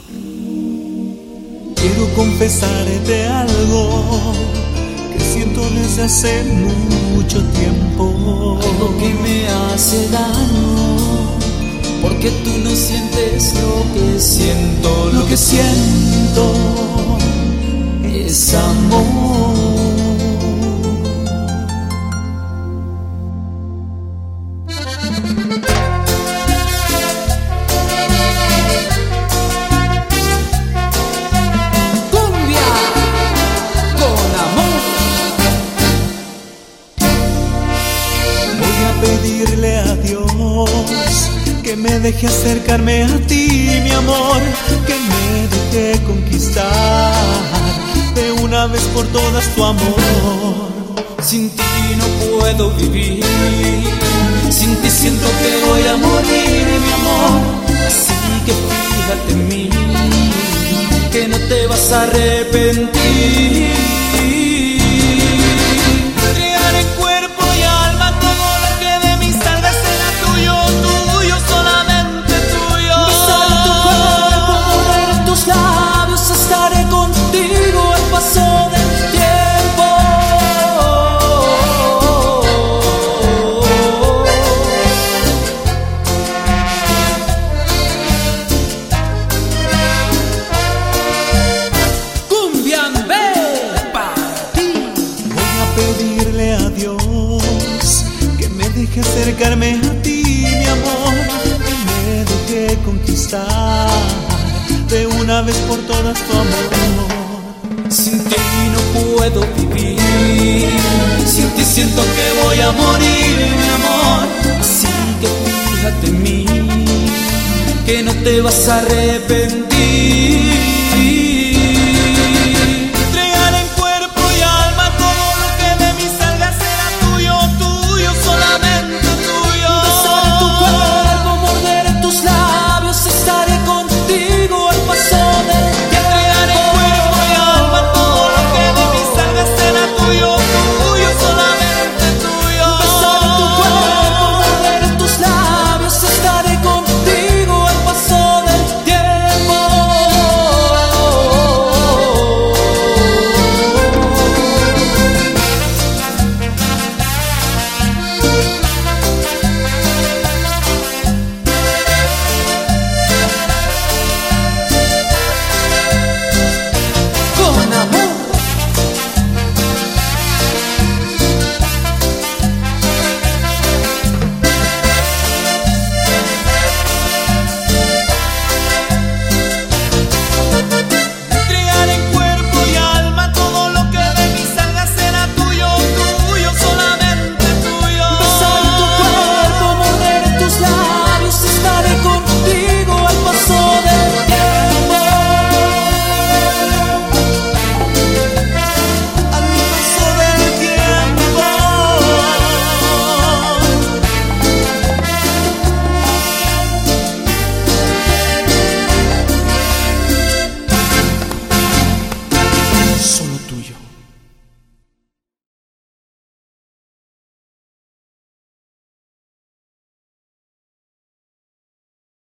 Quiero confesarte algo que siento desde hace mucho tiempo. Algo que me hace daño, porque tú no sientes lo que siento. Lo que siento es amor. Pedirle a Dios que me deje acercarme a ti, mi amor, que me deje conquistar de una vez por todas tu amor. Sin ti no puedo vivir, sin ti siento que voy a morir, mi amor. Así que fíjate en mí, que no te vas a arrepentir. Pedirle a Dios que me deje acercarme a ti, mi amor, que me deje conquistar de una vez por todas tu amor. Sin ti no puedo vivir, sin ti siento que voy a morir, mi amor. Así que fíjate en mí, que no te vas a arrepentir.